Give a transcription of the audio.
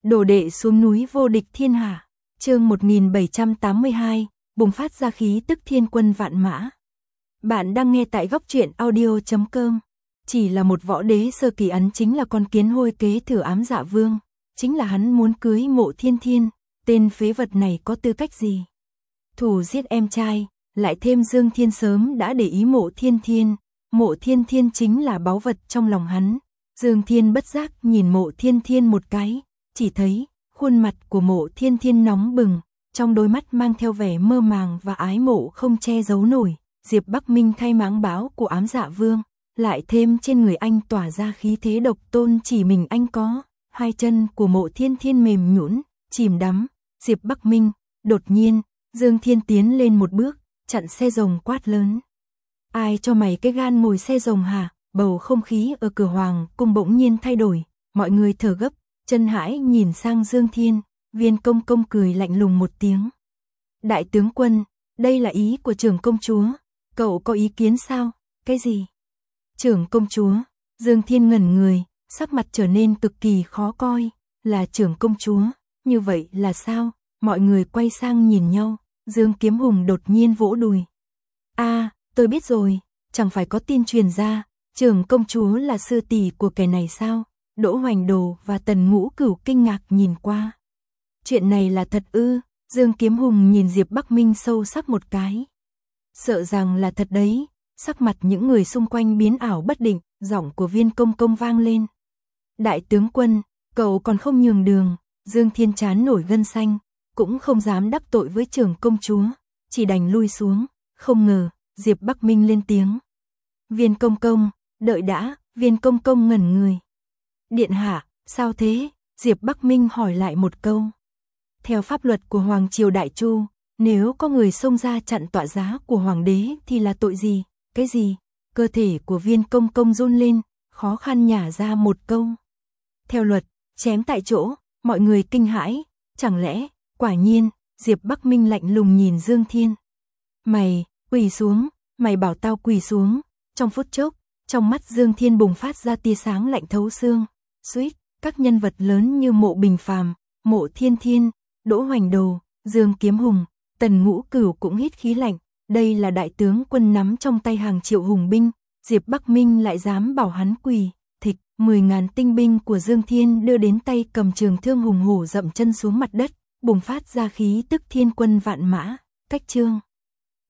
Đồ đệ xuống núi vô địch thiên hạ. Chương 1782, bùng phát ra khí tức thiên quân vạn mã. Bạn đang nghe tại góc truyện audio.com. Chỉ là một võ đế sơ kỳ ấn chính là con kiến hôi kế thừa ám dạ vương, chính là hắn muốn cưới Mộ Thiên Thiên, tên phế vật này có tư cách gì? Thủ giết em trai, lại thêm Dương Thiên sớm đã để ý Mộ Thiên Thiên, Mộ Thiên Thiên chính là báu vật trong lòng hắn. Dương Thiên bất giác nhìn Mộ Thiên Thiên một cái, chỉ thấy khuôn mặt của Mộ Thiên Thiên nóng bừng, trong đôi mắt mang theo vẻ mơ màng và ái mộ không che giấu nổi. Diệp Bắc Minh thay máng báo của ám dạ vương, lại thêm trên người anh tỏa ra khí thế độc tôn chỉ mình anh có. Hai chân của Mộ Thiên Thiên mềm nhũn, chìm đắm. Diệp Bắc Minh, đột nhiên, Dương Thiên tiến lên một bước, chặn xe rồng quát lớn. Ai cho mày cái gan ngồi xe rồng hả? Bầu không khí ở cửa hoàng cung bỗng nhiên thay đổi, mọi người thở gấp, chân hãi nhìn sang Dương Thiên. Viên công công cười lạnh lùng một tiếng. Đại tướng quân, đây là ý của trưởng công chúa, cậu có ý kiến sao? Cái gì? Trưởng công chúa? Dương Thiên ngẩn người, sắc mặt trở nên cực kỳ khó coi. Là trưởng công chúa, như vậy là sao? Mọi người quay sang nhìn nhau. Dương Kiếm Hùng đột nhiên vỗ đùi. Tôi biết rồi, chẳng phải có tin truyền ra, trưởng công chúa là sư tỷ của kẻ này sao? Đỗ Hoành Đồ và Tần Ngũ Cửu kinh ngạc nhìn qua. Chuyện này là thật ư? Dương Kiếm Hùng nhìn Diệp Bắc Minh sâu sắc một cái. Sợ rằng là thật đấy. Sắc mặt những người xung quanh biến ảo bất định, giọng của Viên công công vang lên. Đại tướng quân, cậu còn không nhường đường. Dương Thiên chán nổi gân xanh, cũng không dám đắc tội với trưởng công chúa, chỉ đành lui xuống. Không ngờ, Diệp Bắc Minh lên tiếng. Viên công công, đợi đã. Viên công công ngẩn người. Điện hạ, sao thế? Diệp Bắc Minh hỏi lại một câu. Theo pháp luật của Hoàng triều Đại Chu, nếu có người xông ra chặn tọa giá của Hoàng đế thì là tội gì? Cái gì? Cơ thể của Viên công công run lên, khó khăn nhả ra một câu. Theo luật, chém tại chỗ. Mọi người kinh hãi. Chẳng lẽ, quả nhiên, Diệp Bắc Minh lạnh lùng nhìn Dương Thiên. Mày, quỳ xuống, mày bảo tao quỳ xuống. Trong phút chốc, trong mắt Dương Thiên bùng phát ra tia sáng lạnh thấu xương. Suýt, các nhân vật lớn như Mộ Bình Phàm, Mộ Thiên Thiên, Đỗ Hoành Đồ, Dương Kiếm Hùng, Tần Ngũ Cửu cũng hít khí lạnh. Đây là đại tướng quân nắm trong tay hàng triệu hùng binh, Diệp Bắc Minh lại dám bảo hắn quỳ. Thịch, 10.000 tinh binh của Dương Thiên đưa đến tay cầm trường thương hùng hổ dậm chân xuống mặt đất, bùng phát ra khí tức thiên quân vạn mã. Cách chương